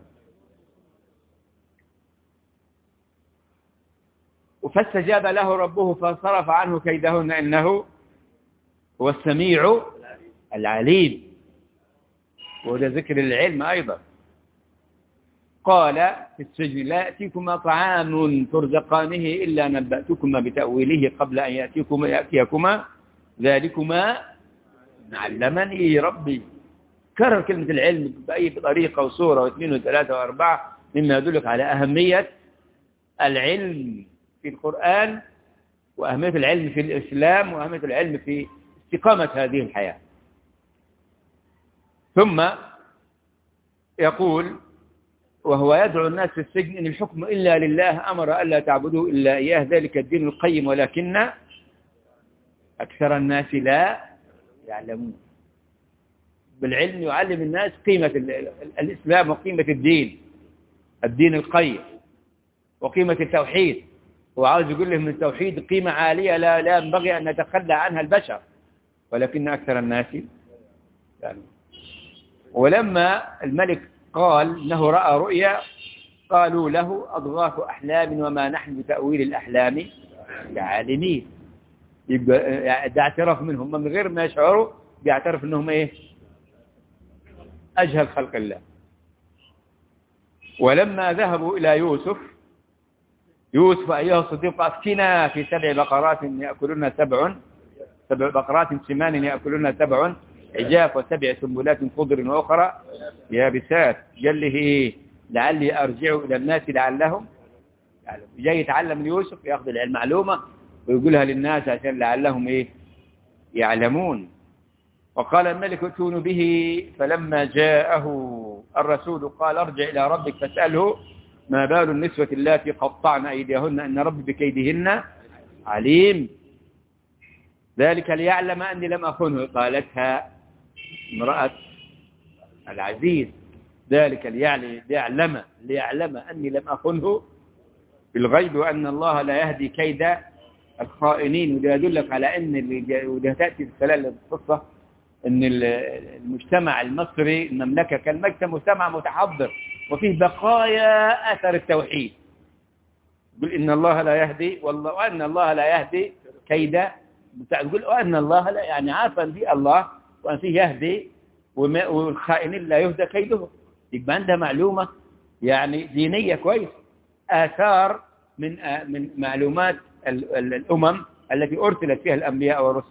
فاستجاب له ربه فصرف عنه كيدهن إنه هو السميع العليم. وده ذكر العلم أيضا. قال في السجن لا يأتيكما طعام ترزقانه إلا نبأتكما بتأويله قبل أن يأتيكما ذلكما علمني ربي. كرر كلمة العلم بأي طريقة وصورة واثنين وثلاثة وأربعة، مما يدلك على أهمية العلم في القرآن، وأهمية العلم في الإسلام، وأهمية العلم في استقامة هذه الحياة. ثم يقول وهو يدعو الناس في السجن إن الحكم إلا لله أمر ألا تعبدوا إلا إياه ذلك الدين القيم ولكن أكثر الناس لا يعلمون. بالعلم يعلم الناس قيمة الإسلام وقيمة الدين القيم وقيمة التوحيد. وعاوز يقول لهم التوحيد قيمة عالية لا ينبغي أن نتخلى عنها البشر، ولكن أكثر الناس يعني. ولما الملك قال إنه رأى رؤيا قالوا له أضغاث أحلام وما نحن بتأويل الأحلام كعالمين. يبقى ده اعتراف منهم من غير ما يشعروا، بيعترف إنهم أجهل خلق الله. ولما ذهبوا إلى يوسف أيها الصديق أفتنا في 7 بقرات يأكلن 7 بقرات سمان يأكلن 7 عجاف و7 سنبلات خضر وأخرى يابسات. قال له لعلي أرجع إلى الناس لعلهم يعلمون. جاي يتعلم من يوسف، يأخذ العلم معلومة ويقولها للناس عشان لعلهم يعلمون. وقال الملك ائتوني به فلما جاءه الرسول قال ارجع إلى ربك فاسأله ما بال النسوة اللاتي قطعن أيديهن إن ربي بكيدهن عليم. ذلك ليعلم أني لم أخنه. قالتها امرأة العزيز ذلك ليعلم أني لم أخنه بالغيب وأن الله لا يهدي كيد الخائنين. وده يدلك على أن وده تأتي في خلال القصة أن المجتمع المصري المملكة كان مجتمع متحضر وفيه بقايا أثر التوحيد. يقول إن الله لا يهدي وأن الله لا يهدي كيد. يقول وأن الله لا يعني عارفا في الله وأن فيه يهدي والخائنين لا يهدى كيده. يبقى عندها معلومة يعني دينية كويس، آثار من معلومات الأمم التي أرسلت فيها الأنبياء والرسل.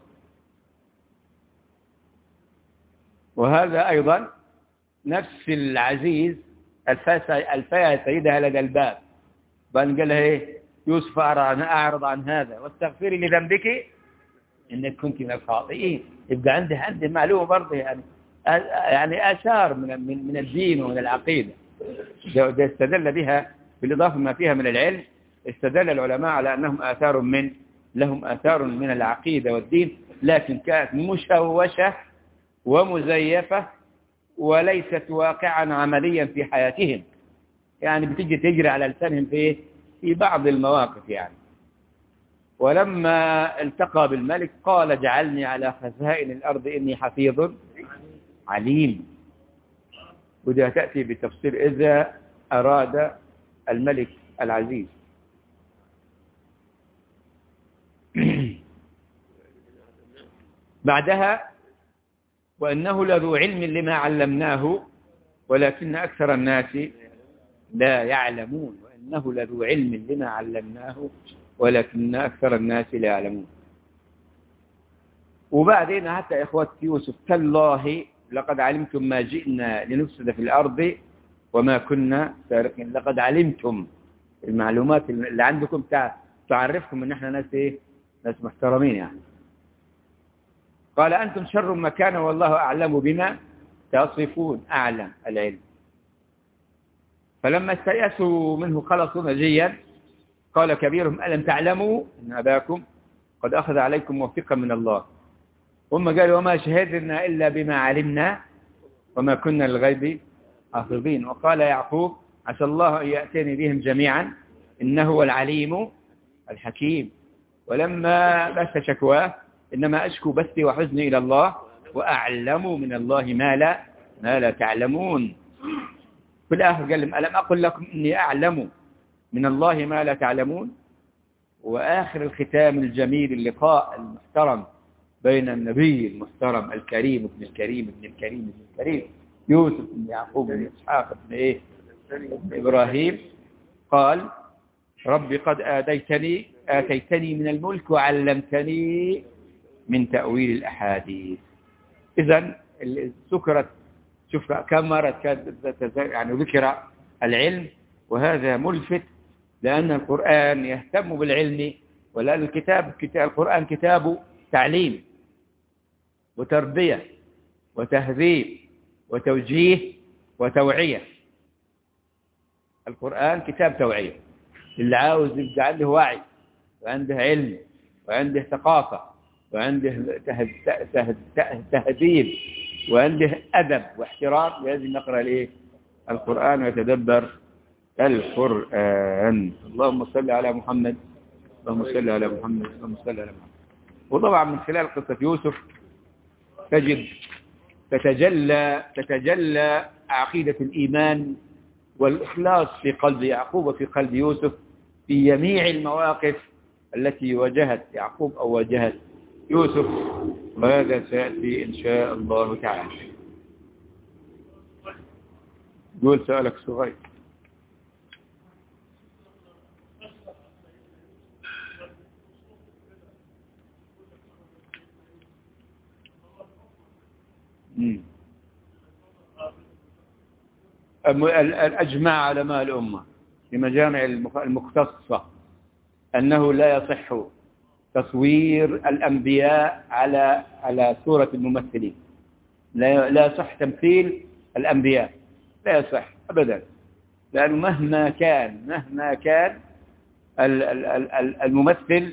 وهذا أيضا نفس العزيز الفاية سيدها لدى الباب، بل قال لها يوسف أعرض عن هذا واستغفري لذنبك إنك كنت من الخاطئين. يبقى عنده معلومة برضه يعني آثار من الدين ومن العقيدة. ده استدل بها بالإضافة ما فيها من العلم. استدل العلماء على أنهم لهم آثار من العقيدة والدين، لكن كانت مشوشة ومزيفة وليست واقعا عمليا في حياتهم، يعني بتجي تجري على لسانهم في بعض المواقف يعني. ولما التقى بالملك قال اجعلني على خزائن الأرض إني حفيظ عليم. وده تأتي بتفسير إذا أراد الملك العزيز. بعدها وإنه لذو علم لما علمناه ولكن أكثر الناس لا يعلمون. وإنه لذو علم لما علمناه ولكن أكثر الناس لا يعلمون. وبعدين حتى إخوة يوسف تالله لقد علمتم ما جئنا لنفسد في الأرض وما كنا سارقين. لقد علمتم المعلومات اللي عندكم تعرفكم ان احنا ناس محترمين يعني. قال أنتم شر مكانا والله أعلم بما تصفون. أعلم العلم. فلما استيأسوا منه خلصوا نجيا قال كبيرهم ألم تعلموا إن أباكم قد أخذ عليكم موثقا من الله. هم قالوا وما شهدنا إلا بما علمنا وما كنا للغيب حافظين. وقال يعقوب عسى الله أن يأتيني بهم جميعا إنه هو العليم الحكيم. ولما بث شكواه إنما أشكو بثي وحزني إلى الله وأعلم من الله ما لا تعلمون. في الآخر قال لهم ألم أقل لكم إني أعلم من الله ما لا تعلمون. وآخر الختام الجميل اللقاء المحترم بين النبي المحترم الكريم ابن الكريم ابن الكريم ابن الكريم يوسف بن يعقوب بن إسحاق بن إبراهيم. قال ربي قد آتيتني من الملك وعلمتني من تأويل الأحاديث. إذن ذكرت شوف كم مرة يعني ذكر العلم. وهذا ملفت لأن القرآن يهتم بالعلم، ولأن القرآن كتاب تعليم وتربية وتهذيب وتوجيه وتوعية. القرآن كتاب توعية. اللي عاوز يبقى عنده وعي وعنده علم وعنده ثقافة وعنده تهذيب وعنده أدب واحترام لازم نقرأ القرآن ويتدبر القرآن. اللهم صل على محمد اللهم صل على محمد اللهم صل على محمد. وطبعا من خلال قصة يوسف تجد تتجلى عقيدة الإيمان والإخلاص في قلب يعقوب وفي قلب يوسف في جميع المواقف التي واجهت يعقوب أو واجهت يوسف. وهذا سيأتي إن شاء الله تعالى. قول سؤالك صغير. أجمع علماء الأمة في مجامع المختصة أنه لا يصح تصوير الأنبياء على صورة الممثلين. لا يصح تمثيل الأنبياء، لا يصح أبدا. لأنه مهما كان الممثل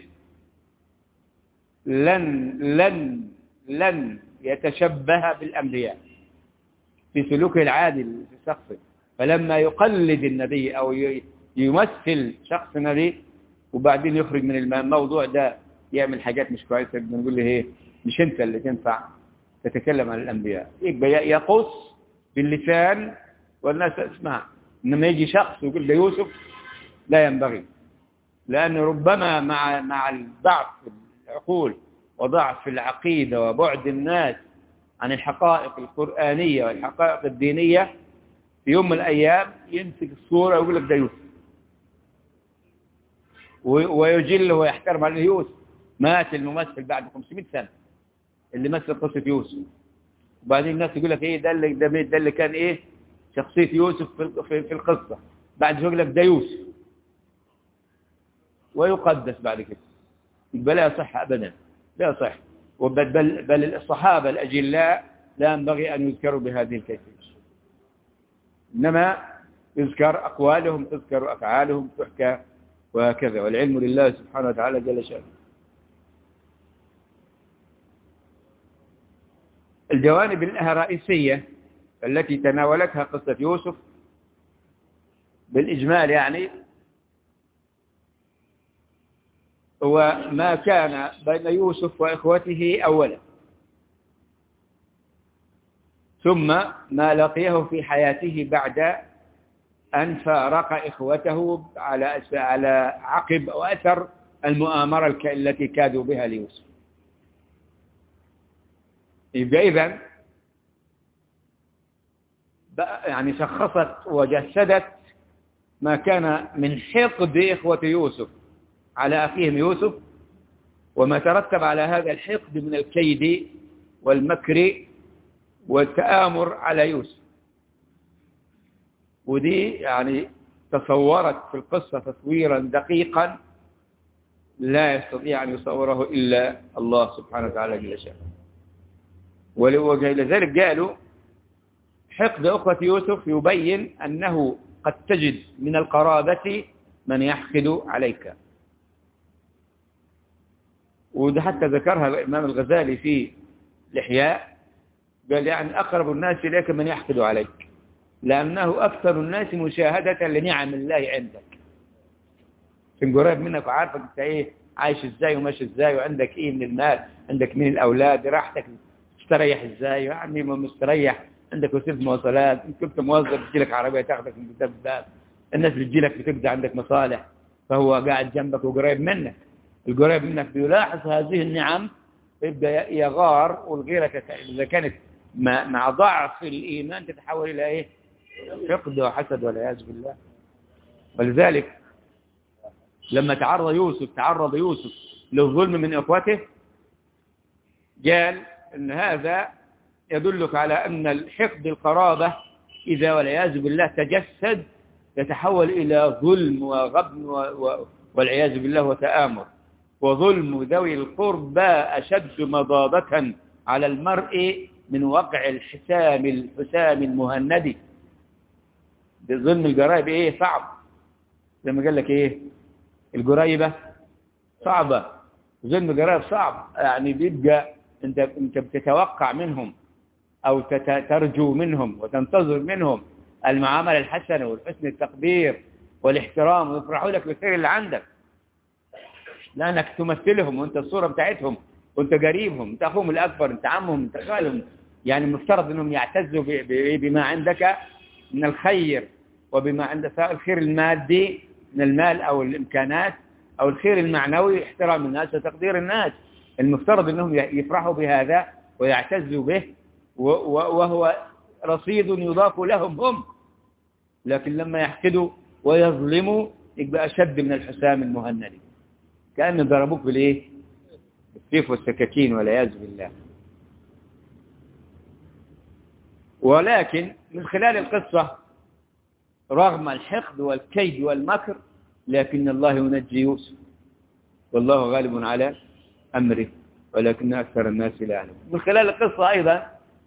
لن يتشبه بالأنبياء في سلوكه العادي في شخصه. فلما يقلد النبي أو يمثل شخص نبي وبعدين يخرج من الموضوع ده يعمل حاجات مش كويسة، بنقول له مش أنت اللي تنفع تتكلم عن الأنبياء. يبقى يقص باللسان والناس تسمع. إنما يجي شخص ويقول ده يوسف لا ينبغي، لأن ربما مع الضعف في العقول وضعف في العقيدة وبعد الناس عن الحقائق القرآنية والحقائق الدينية في يوم من الأيام يمسك الصورة ويقول لك ده يوسف ويجله ويحترم عليه يوسف. مات الممثل بعد 500 سنة اللي مثل قصة يوسف، وبعدين الناس يقول لك ده اللي كان شخصية يوسف في القصة. بعد يقول لك ده يوسف ويقدس بعد كده. يبقى لا يصح أبدا لا صح. بل الصحابة الأجلاء لا ينبغي أن يذكروا بهذه الكيفية، إنما يذكر أقوالهم، تذكر أفعالهم، تحكى وهكذا، والعلم لله سبحانه وتعالى جل شأنه. الجوانب الرئيسية التي تناولتها قصة يوسف بالإجمال يعني هو ما كان بين يوسف وإخوته أولا، ثم ما لقيه في حياته بعد أن فارق إخوته على عقب وأثر المؤامرة التي كادوا بها ليوسف. إذن يعني شخصت وجسدت ما كان من حقد إخوة يوسف على أخيهم يوسف، وما ترتب على هذا الحقد من الكيد والمكر والتآمر على يوسف. ودي يعني تصورت في القصة تصويرا دقيقا لا يستطيع أن يصوره إلا الله سبحانه وتعالى جل شأنه. ولذلك قالوا حقد أخوة يوسف يبين أنه قد تجد من القرابة من يحقد عليك، وده حتى ذكرها الإمام الغزالي في الإحياء، قال يعني أقرب الناس إليك من يحقد عليك، لأنه أكثر الناس مشاهدة لنعم الله عندك. كن قريب منك وعارفك أنت إيه عايش إزاي وماشي إزاي، وعندك إيه من المال، عندك من الأولاد، راحتك تستريح إزاي، يعني مستريح، عندك وسيلة مواصلات، إن كنت موظف تجيلك عربية تاخدك من قدام الباب، الناس بتجيلك بتقضي عندك مصالح، فهو قاعد جنبك وقريب منك. القريب منك بيلاحظ هذه النعم يبدأ يغار، والغيرة إذا كانت مع ضعف الإيمان تتحول إلى إيه؟ حقد وحسد والعياذ بالله. ولذلك لما تعرض يوسف للظلم من إخوته، قال إن هذا يدلك على أن الحقد القرابة إذا والعياذ بالله تجسد يتحول إلى ظلم وغبن والعياذ بالله وتآمر. وظلم ذوي القربى أشد مضاضة على المرء من وقع الحسام المهندي. ظلم القرايب إيه صعب، زي ما قال لك إيه القرايبة صعبة، ظلم القرايب صعب، يعني بيبقى أنت بتتوقع منهم أو ترجو منهم وتنتظر منهم المعاملة الحسنة والحسن التقدير والاحترام، ويفرحوا لك بالخير اللي عندك، لأنك تمثلهم وأنت الصورة بتاعتهم وأنت قريبهم، أنت أخوهم الأكبر، أنت عمهم، أنت خالهم. يعني المفترض أنهم يعتزوا بما عندك من الخير، وبما عندك الخير المادي من المال أو الإمكانات، أو الخير المعنوي احترام الناس وتقدير الناس. المفترض أنهم يفرحوا بهذا ويعتزوا به، وهو رصيد يضاف لهم هم. لكن لما يحقدوا ويظلموا يبقى أشد من الحسام المهندي، كأن ضربوك بالإيه؟ بالسيف والسكاكين والعياذ بالله. ولكن من خلال القصة رغم الحقد والكيد والمكر لكن الله ينجي يوسف، والله غالب على أمره ولكن أكثر الناس لا يعلمون. من خلال القصة أيضا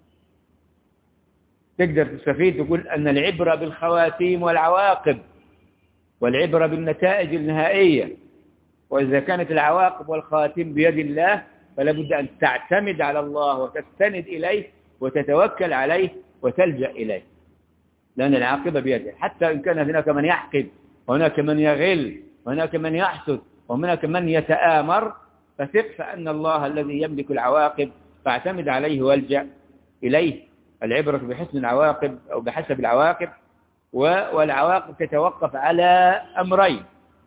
تقدر تستفيد تقول أن العبرة بالخواتيم والعواقب، والعبرة بالنتائج النهائية. وإذا كانت العواقب والخواتيم بيد الله فلا بد أن تعتمد على الله وتستند إليه وتتوكل عليه وتلجأ إليه، لأن العاقبة بيده. حتى إن كان هناك من يحقد وهناك من يغل وهناك من يحسد وهناك من يتآمر، فثق فأن الله الذي يملك العواقب، فاعتمد عليه والجأ إليه. العبرة بحسن العواقب أو بحسب العواقب، والعواقب تتوقف على أمرين: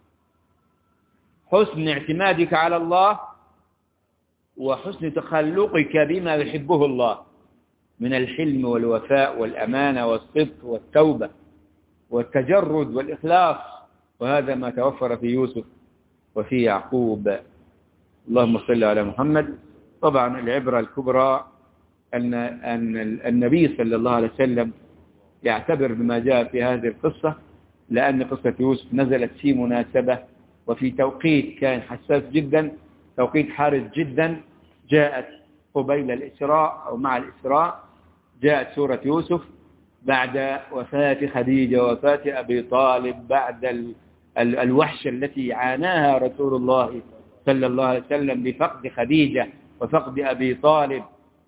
حسن اعتمادك على الله، وحسن تخلقك بما يحبه الله من الحلم والوفاء والأمانة والصدق والتوبة والتجرد والإخلاص. وهذا ما توفر في يوسف وفي يعقوب. اللهم صل على محمد. طبعا العبرة الكبرى أن النبي صلى الله عليه وسلم يعتبر بما جاء في هذه القصة، لأن قصة يوسف نزلت في مناسبة وفي توقيت كان حساس جدا، توقيت حارس جدا. جاءت قبيل الإسراء أو مع الإسراء جاءت سورة يوسف بعد وفاة خديجة ووفاة أبي طالب، بعد الوحشة التي عاناها رسول الله صلى الله عليه وسلم بفقد خديجة وفقد أبي طالب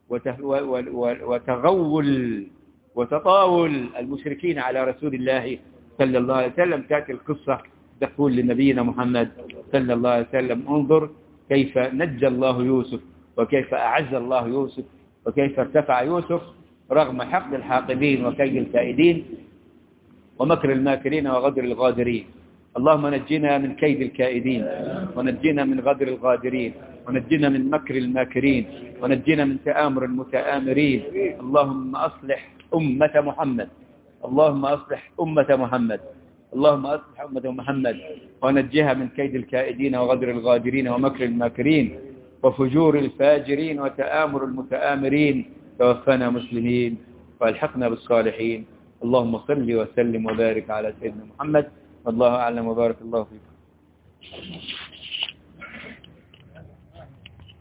وتغول وتطاول المشركين على رسول الله صلى الله عليه وسلم. تأتي القصة تقول لنبينا محمد صلى الله عليه وسلم انظر كيف نجى الله يوسف وكيف أعز الله يوسف وكيف ارتفع يوسف رغم حقد الحاقدين وكيد الكائدين ومكر الماكرين وغدر الغادرين. اللهم نجنا من كيد الكائدين ونجنا من غدر الغادرين ونجنا من مكر الماكرين ونجنا من تآمر المتآمرين. اللهم أصلح أمة محمد، اللهم أصلح أمة محمد، اللهم أصلح أمة محمد ونجها من كيد الكائدين وغدر الغادرين ومكر الماكرين وفجور الفاجرين وتآمر المتآمرين. توفنا مسلمين والحقنا بالصالحين. اللهم صل وسلم وبارك على سيدنا محمد. والله أعلم وبارك الله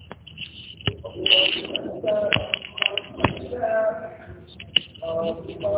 فيكم.